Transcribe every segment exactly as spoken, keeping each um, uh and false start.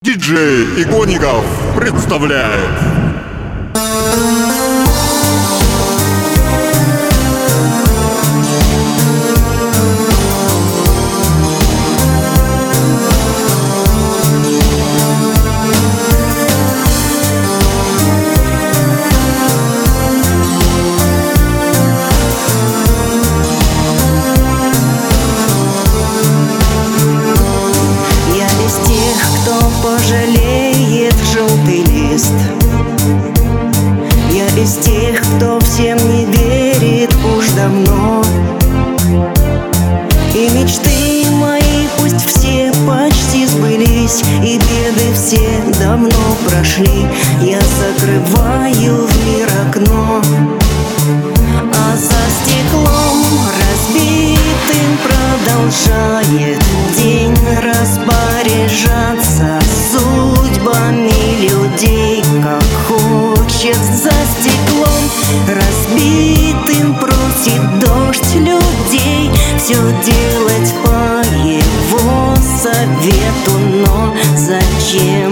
Диджей Игонников представляет. Пожалеет желтый лист. Я из тех, кто всем не верит уж давно. И мечты мои пусть все почти сбылись, и беды все давно прошли. Я закрываю в мир окно, а за стеклом разбитым продолжает день распоряжаться судьбами людей, как хочет. За стеклом разбитым просит дождь людей все делать по его совету, но зачем?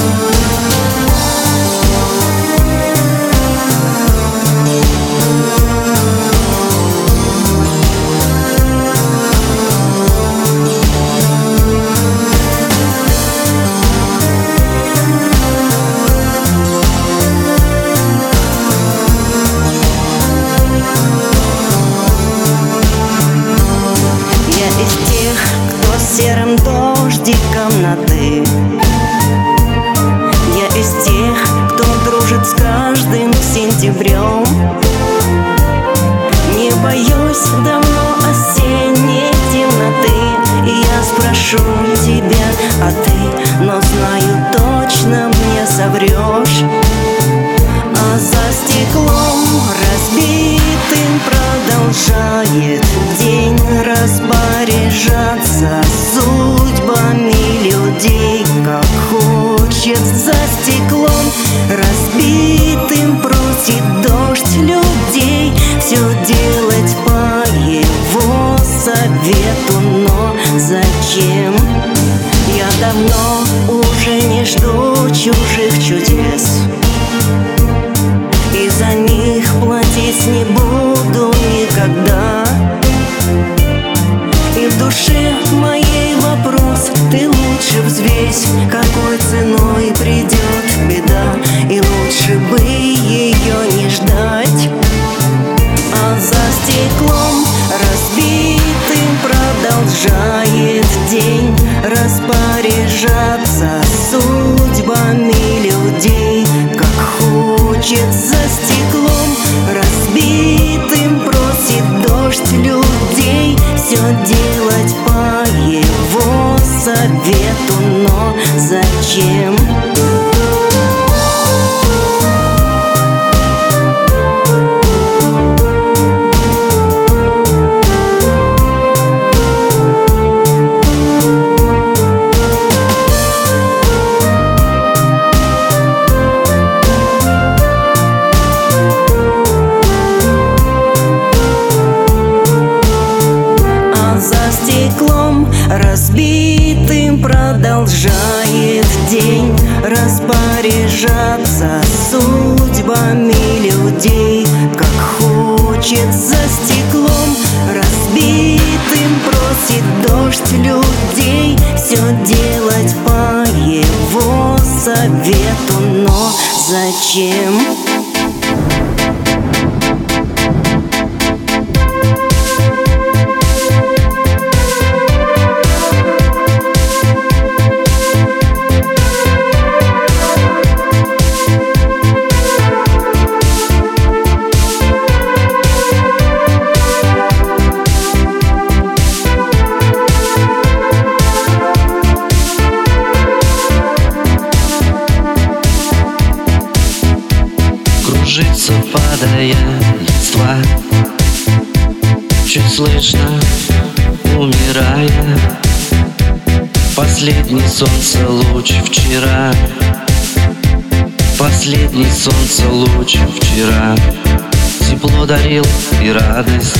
Серым дождиком на «ты». Я из тех, кто дружит с каждым сентябрем. Не боюсь давно осенней темноты, и я спрошу тебя, а ты, но знаю точно, мне соврешь. А за стеклом разбитым продолжает день распоряжаться судьбами людей, как хочет. За стеклом разбитым просит дождь людей все делать по его совету, но зачем? Я давно уже не жду чужих чудес, и за них платить не буду никогда. И в душе моей вопрос ты лучше взвесь, какой ценой придет беда, и лучше бы ее не ждать. А за стеклом разбитым продолжает день распоряжаться судьбами людей, как хочет. За стеклом разбитым просит дождь людей все делать по его совету, но зачем? Разбитым продолжает день распоряжаться судьбами людей, как хочет. За стеклом разбитым просит дождь людей все делать по его совету, но зачем? Кружится, падая листва, чуть слышно умирая. Последний солнце луч вчера, последний солнце луч вчера тепло дарил и радость.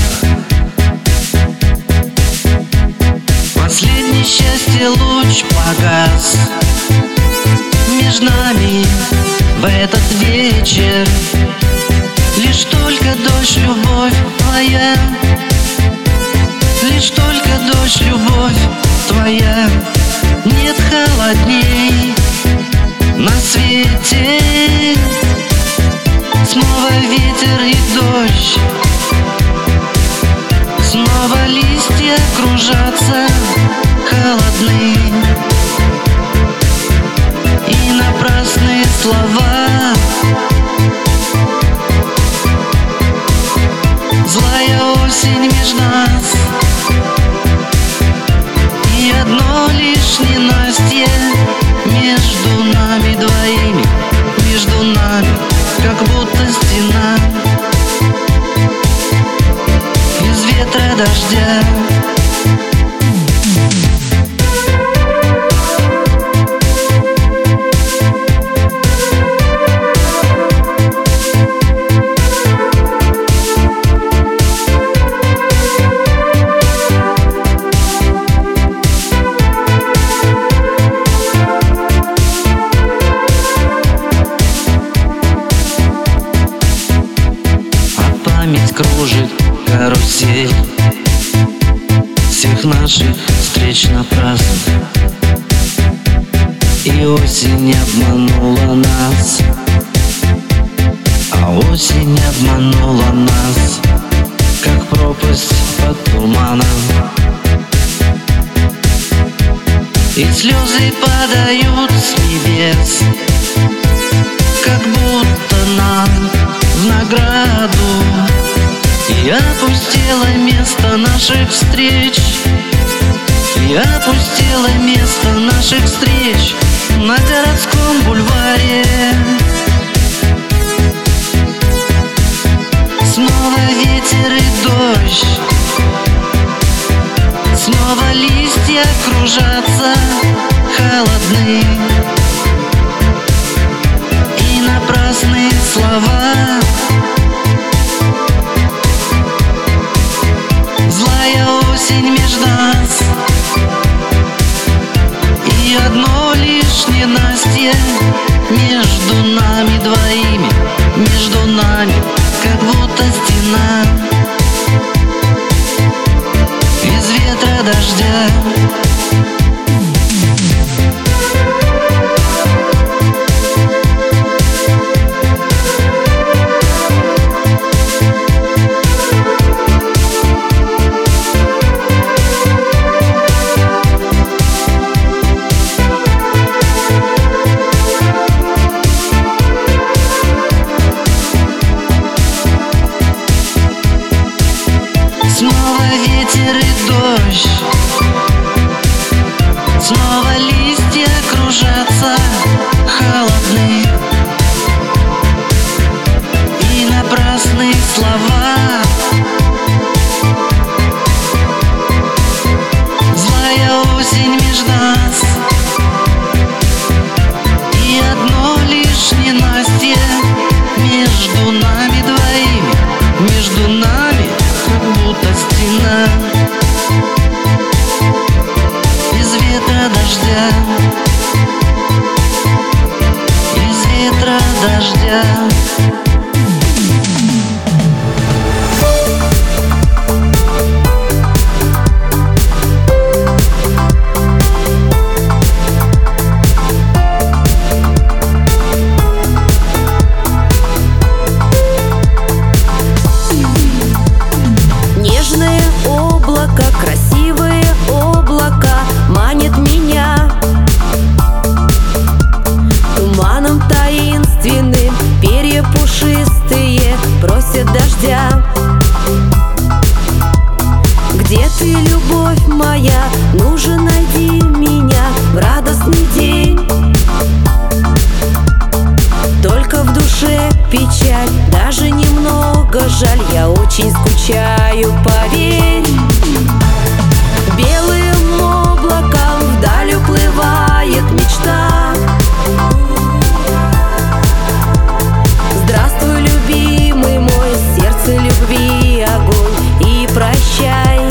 Последний счастье луч погас, вечер, лишь только дождь, любовь твоя. Лишь только дождь, любовь твоя. Нет холодней на свете. Снова ветер и дождь, снова листья кружатся холодны. И напрасные слова, злая осень между нас. И одно лишь ненастье между нами двоими, между нами, как будто стена из ветра, дождя. Память кружит карусель всех наших встреч напрасных. И осень обманула нас, а осень обманула нас, как пропасть под туманом. И слезы падают с небес, как будто нам в награду. И опустело место наших встреч, и опустело место наших встреч на городском бульваре. Снова ветер и дождь, снова листья кружатся холодны. И напрасные слова, злая осень между нас. И одно лишь ненастье между нами двоими, между нами, как будто стена из ветра, дождя. Снова ветер и дождь, снова листья кружатся холодны. И напрасные слова, злая осень между нас. И одно лишь ненастье между нами двоими, между нами, как будто стена из ветра, дождя, из ветра, дождя. Нежное облако, красивые облака манит меня туманом таинственным. Перья пушистые просят дождя. Где ты, любовь моя? Ну же, найди меня в радостный день. Только в душе печаль, даже немного жаль. Я очень скучаю, поверь. Белым облаком вдаль уплывает мечта. Здравствуй, любимый мой, сердце любви огонь. И прощай,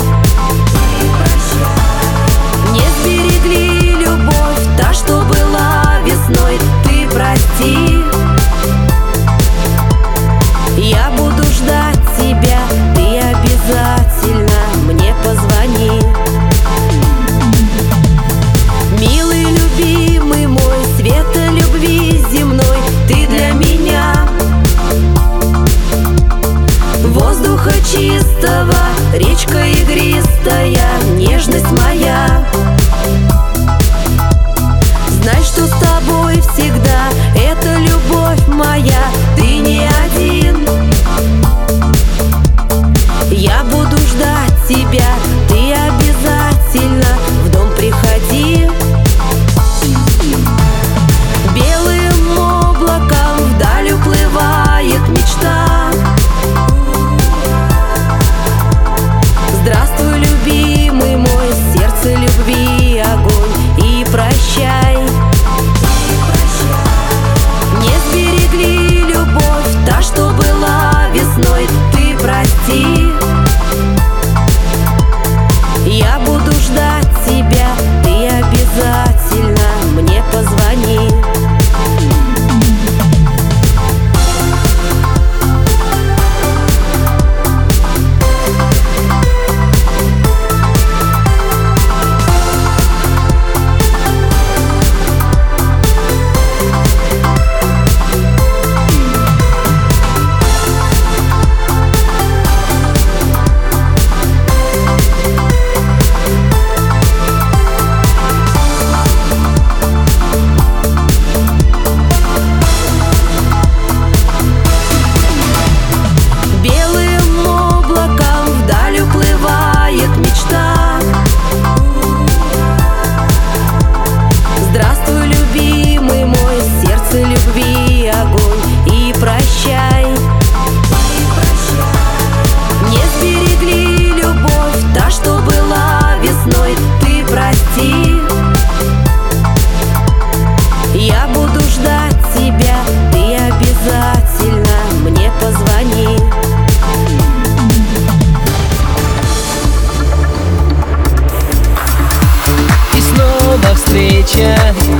не сберегли любовь, та, что была весной. Ты прости, навсегда. Это любовь моя, ты не один. Я буду ждать тебя, ты обязательно в дом приходи. Белым облаком вдаль уплывает мечта. Здравствуй, любимый мой, сердце любви огонь, и прощай. Не сберегли любовь, та, что была весной, ты прости. Я буду ждать тебя, ты обязательно мне позвони. Здравствуй, любимый мой, сердце любви огонь, и прощай. Не сберегли любовь, та, что была весной, ты прости. Я буду ждать тебя, ты обязательно мне позвони. Встреча,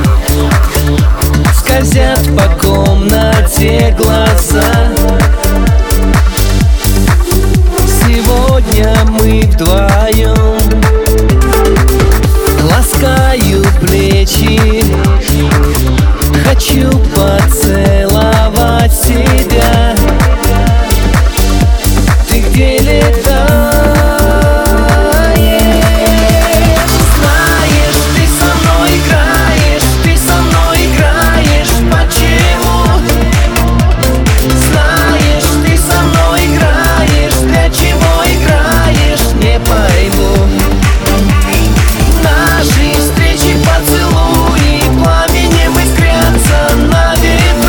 скользят по комнате глаза. Сегодня мы вдвоем, ласкаю плечи, хочу поцеловать себя. Ты где летаешь? Наши встречи, поцелуи, пламенем искрятся на ветру.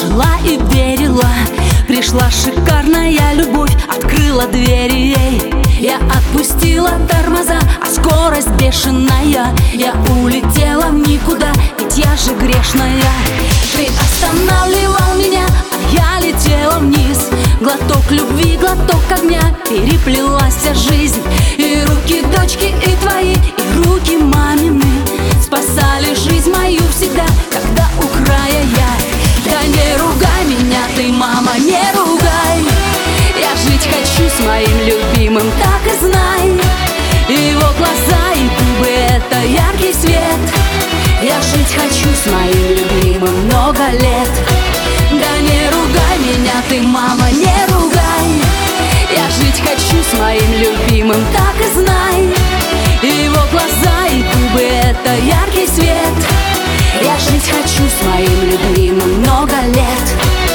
жила и верила. Пришла шикарная любовь, открыла двери ей. Я отпустила тормоза, а скорость бешеная. Я улетела в никуда, ведь я же грешная. Ты останавливал меня, а я летела вниз. Глоток любви, глоток огня, переплелась вся жизнь. И руки дочки, и твои, и руки мамины спасали жизнь мою всегда, когда у края я. Да не ругай меня ты, мама, не ругай. Я жить хочу с моим любимым, так и знай. Его глаза и губы — это яркий свет. Я жить хочу с моим любимым много лет. Да не ругай меня ты, мама, не ругай. Я жить хочу с моим любимым, так и знай. Его глаза и губы — это яркий свет. Я жить хочу с моим любимым много лет.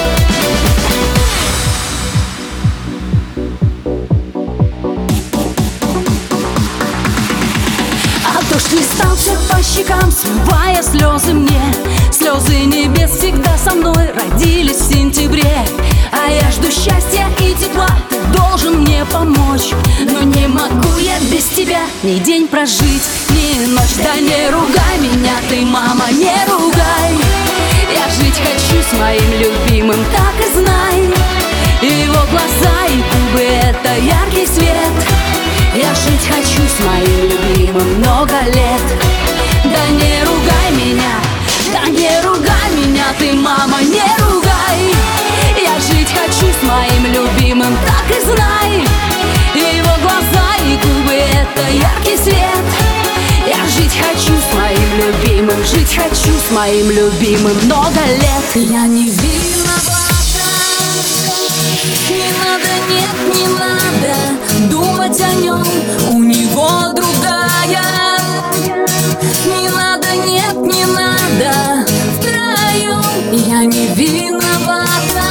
Дождь листался по щекам, смывая слезы мне. Слезы небес всегда со мной родились в сентябре. А я жду счастья и тепла, ты должен мне помочь. Но не могу я без тебя ни день прожить, ни ночь. Да не ругай меня ты, мама, не ругай. Я жить хочу с моим любимым, так и знай. Его глаза и губы — это яркий свет. Я жить хочу с моим любимым много лет. Да не ругай меня, да не ругай меня ты, мама, не ругай. Я жить хочу с моим любимым, так и знай. Его глаза и губы — это яркий свет. Я жить хочу с моим любимым, жить хочу с моим любимым много лет. Я не виновата. Не надо, нет, не надо думать о нем, у него другая. Не надо, нет, не надо втроем. Я не виновата.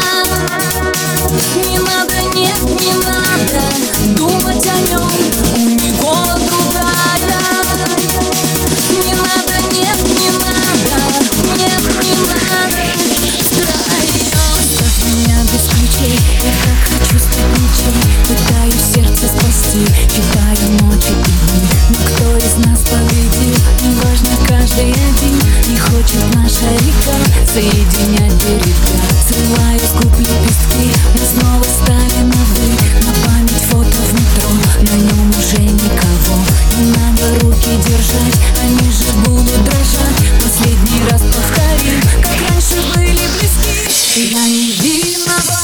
Не надо, нет, не надо думать о нем, у него другая. Не надо, нет, не надо, нет, не надо втроем. Оставь меня без ключей, я так хочу стать ничей. Пытаюсь сердце спасти, читаю ночи и дни. Но кто из нас победил, неважно, каждый один. Не хочет наша река соединять берега. Срываю с губ лепестки, мы снова стали на «вы». На память фото в метро, на нем уже никого. Не надо руки держать, они же будут дрожать. Последний раз повторим, как раньше были близки. Я не виновата.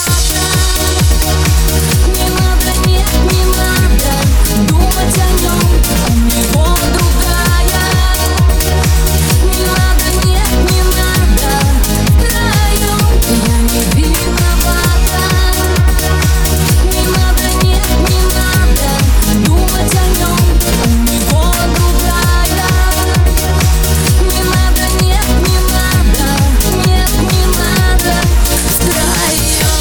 Не надо, нет, не надо думать о нем, у него другая. Не надо, нет, не надо втроем. Я не виновата. Не надо, нет, не надо думать о нем, у него другая. Не надо, нет, не надо, нет, не надо втроем.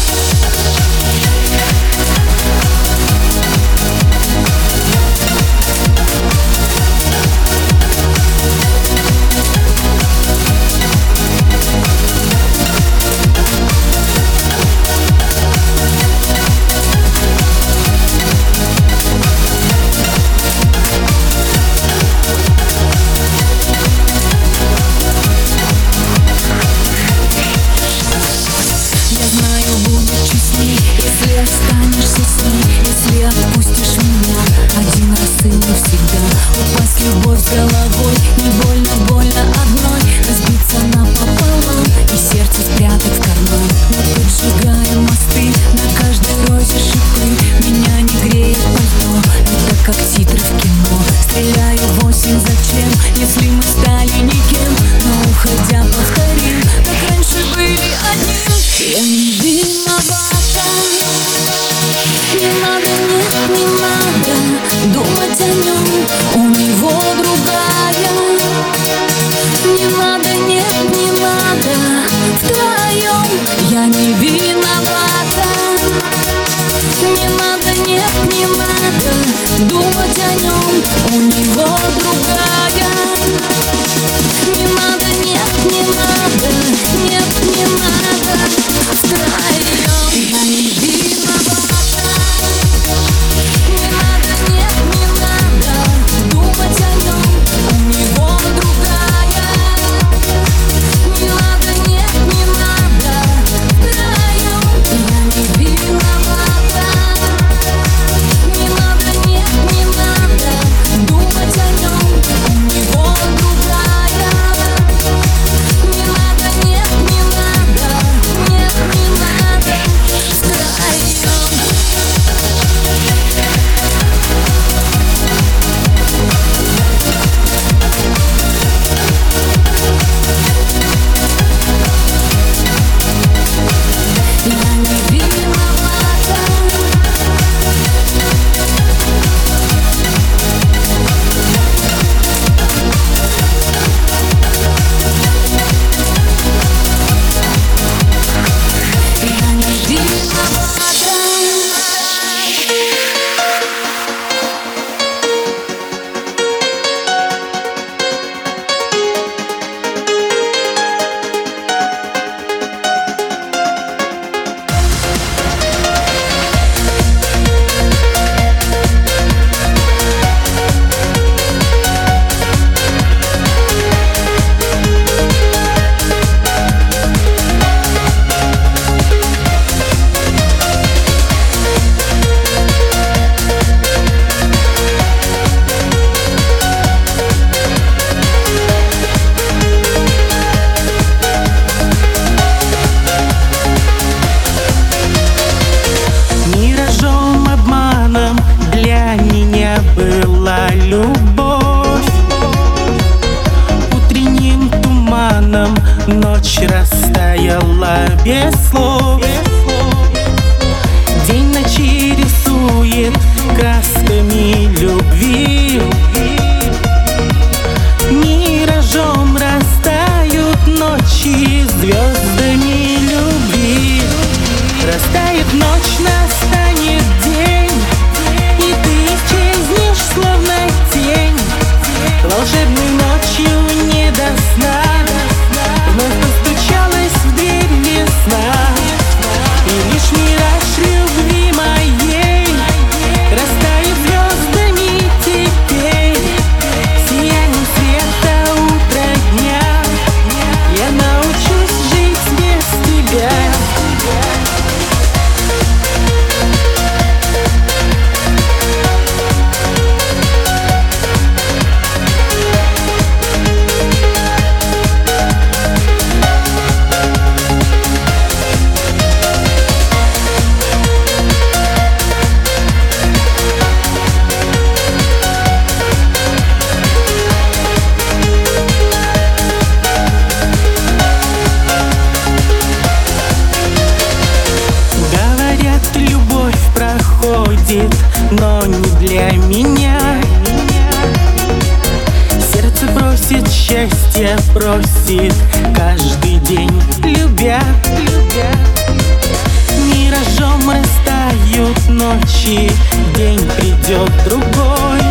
Я знаю, будет честней, если останешься с ней. Если отпустишь меня один раз и навсегда. Упасть любовь с головой, не больно, больно одной. Разбиться напополам и сердце спрятать в карман. Мы поджигаем мосты, на каждой розе шипы. Меня не греет пальто, это как титры в кино. Стреляю в осень, зачем, если мы стали никем. Но уходя повторим, как раньше были одним. Я не виновата. Не надо, нет, не надо думать о нем, у него другая. Не надо, нет, не надо втроем. Я не виновата. Не надо, нет, не надо думать о нем, у него другая. Не надо, нет, не надо, нет, не надо. без слов. День ночи рисует красками любви. Миражом растают ночи звездами любви. Растает ночь, настанет день, и ты исчезнешь, словно тень. Волшебной ночью не до сна вновь постучалась в дверь весна. И лишь мираж любви моей растает звездами теперь. Сиянием света утра дня я научусь жить без тебя. Но не для меня. Сердце просит счастья, просит каждый день, любя. Миражом растают ночи, день придет другой.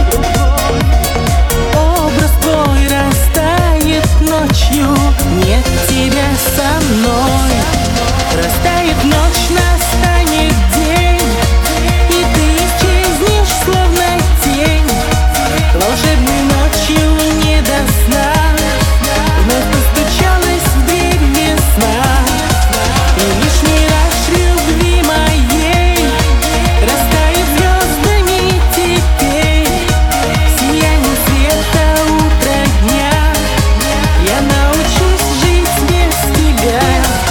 Образ твой растает ночью, нет тебя со мной. Растает ночь, настанет день, и ты исчезнешь, словно тень. Волшебной ночью не до сна вновь постучалась в дверь весна. И лишь мираж любви моей растает звездами теперь. Сиянием света утра дня я научусь жить без тебя.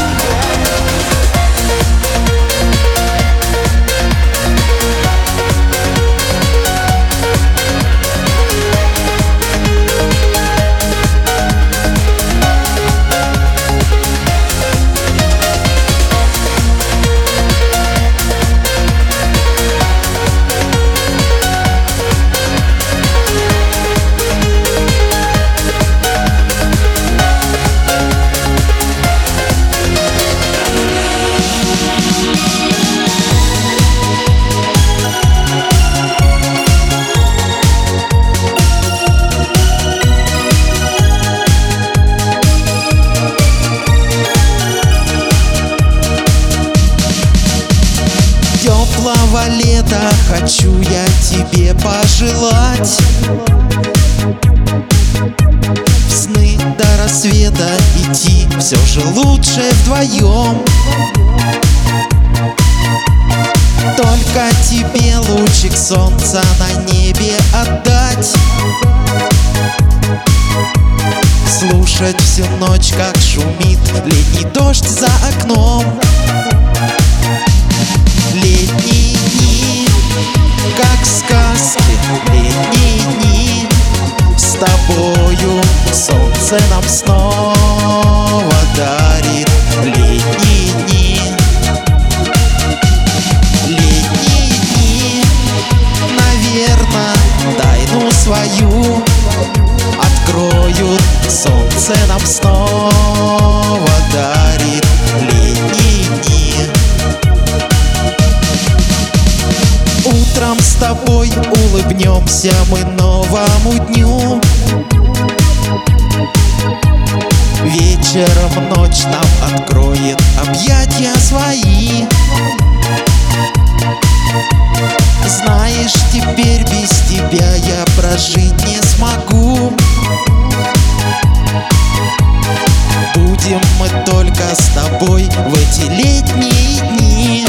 Теплого лета хочу я тебе пожелать. В сны до рассвета идти все же лучше вдвоем. Только тебе лучик солнца на небе отдать. Слушать всю ночь, как шумит летний дождь за окном. Летние дни, как сказки, летние дни. С тобою солнце нам снова дарит. Летние дни, летние дни. Наверно, тайну свою откроют. Солнце нам снова дарит. Летние дни. Утром с тобой улыбнемся мы новому дню. Вечером ночь нам откроет объятия свои. Знаешь, теперь без тебя я прожить не смогу. Будем мы только с тобой в эти летние дни.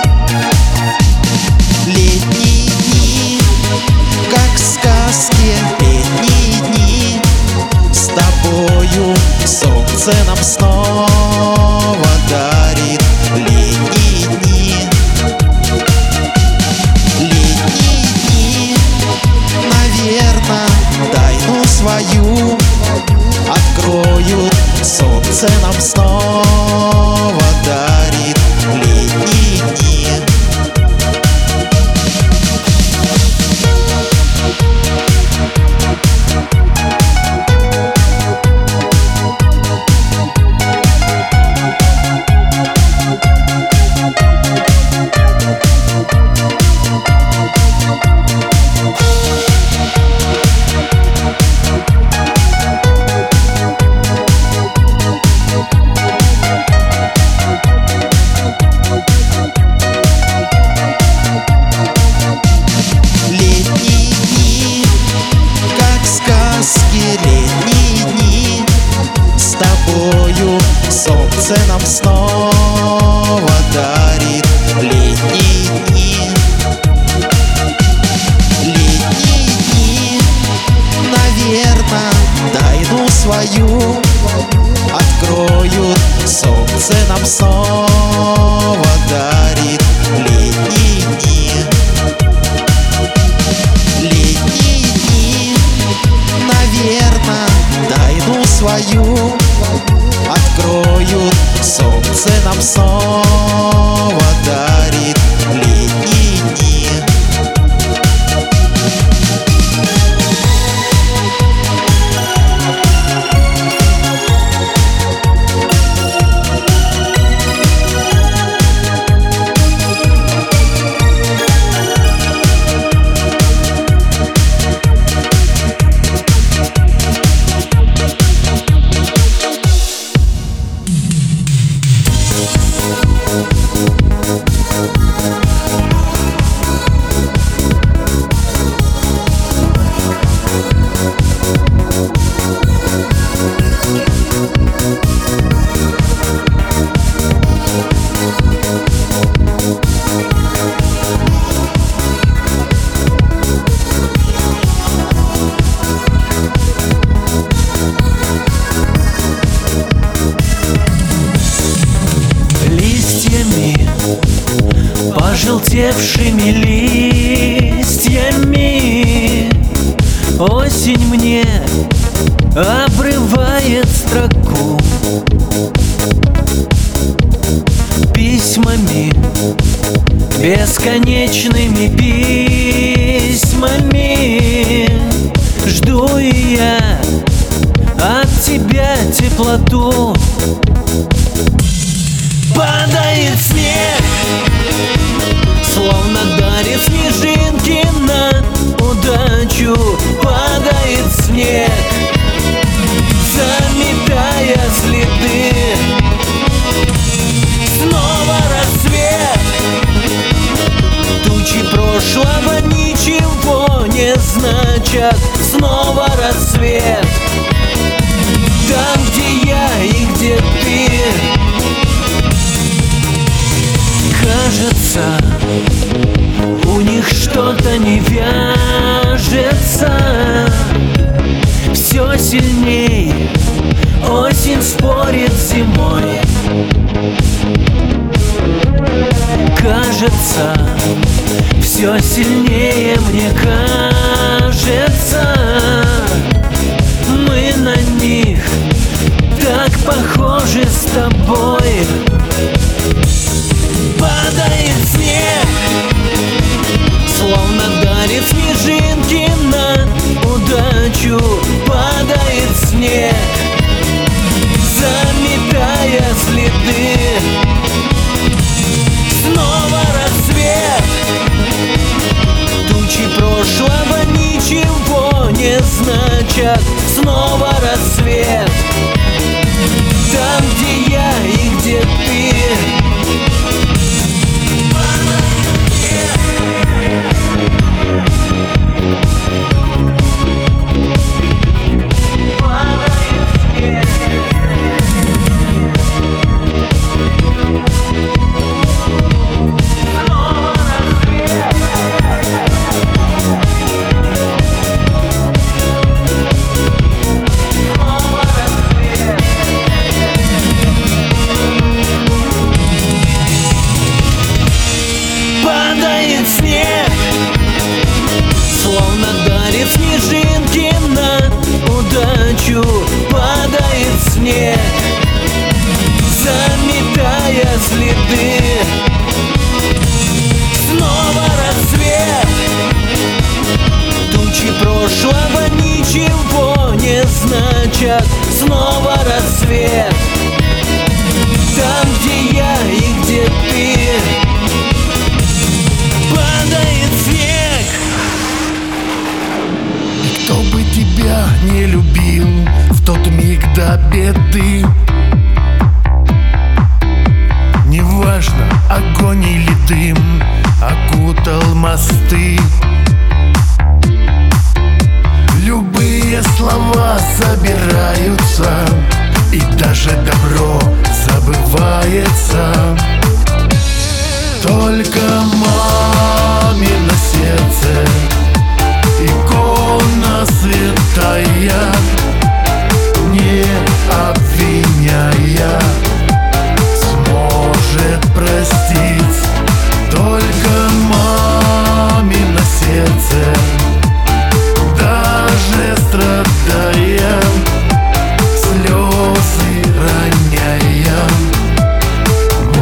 Летние дни, как сказки, летние дни. С тобою солнце нам снова дарит. Летние дни, летние дни. Наверно, тайну свою откроют. Солнце нам снова дарит. нам снова дарит летние дни. Пожелтевшими листьями осень мне обрывает строку. Письмами, бесконечными письмами жду и я от тебя теплоту. Падает снег, словно дарит снежинки на удачу. Падает снег, заметая следы. Снова рассвет, тучи прошлого ничего не значат. Снова рассвет, там, где я и где ты. Кажется, у них что-то не вяжется. Все сильней осень спорит с зимой. Кажется, все сильнее мне кажется. Мы на них так похожи с тобой. Падает снег, словно дарит снежинки на удачу. Падает снег, заметая следы. Снова рассвет, тучи прошлого ничего не значат. Снова рассвет, там, где я и где ты. Словно дарит снежинки на удачу. Падает снег, заметая следы. Снова рассвет, тучи прошлого ничего не значат. Снова рассвет, там, где я и где ты. Падает снег. Кто бы тебя не любил в тот миг до беды, неважно, огонь или дым окутал мосты. Любые слова забираются, и даже добро забывается. Только мамино сердце, икона святая, не обвиняя, сможет простить. Только мамино сердце, даже страдая, слезы роняя,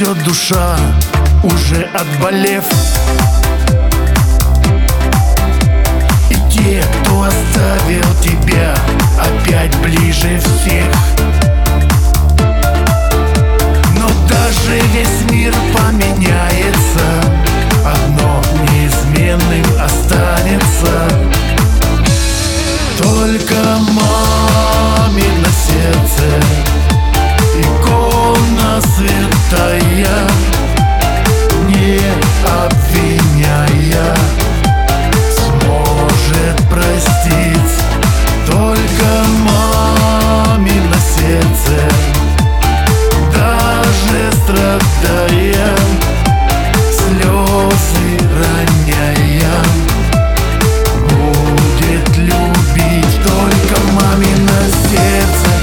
несет душа, уже отболев. И те, кто оставил тебя, опять ближе всех. Но даже весь мир поменяется, одно неизменным останется: только мамино сердце, икона святая, не обвиняя, сможет простить. Только мамино сердце, даже страдая, слезы роняя, будет любить. Только мамино сердце,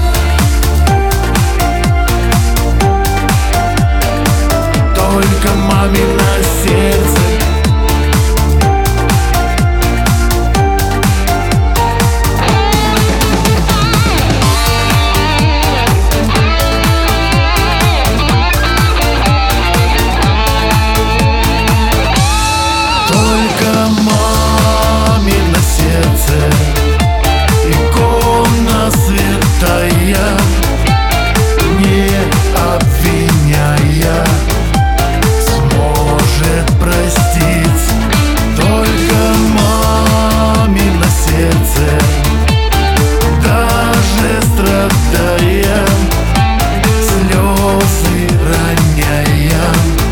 только мамино сердце. Только мамино сердце, икона святая, не обвиняя, сможет простить. Только мамино сердце, даже страдая, слезы роняя,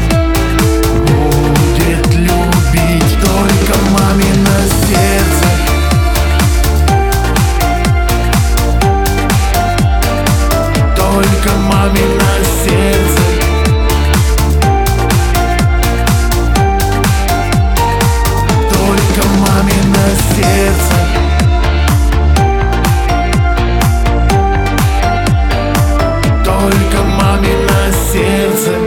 будет любить. Только мамино сердце, только мамино сердце, только мамино сердце, только мамино сердце,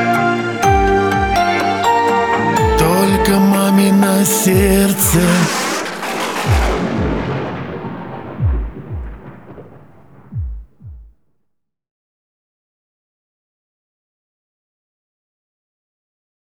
только мамино сердце.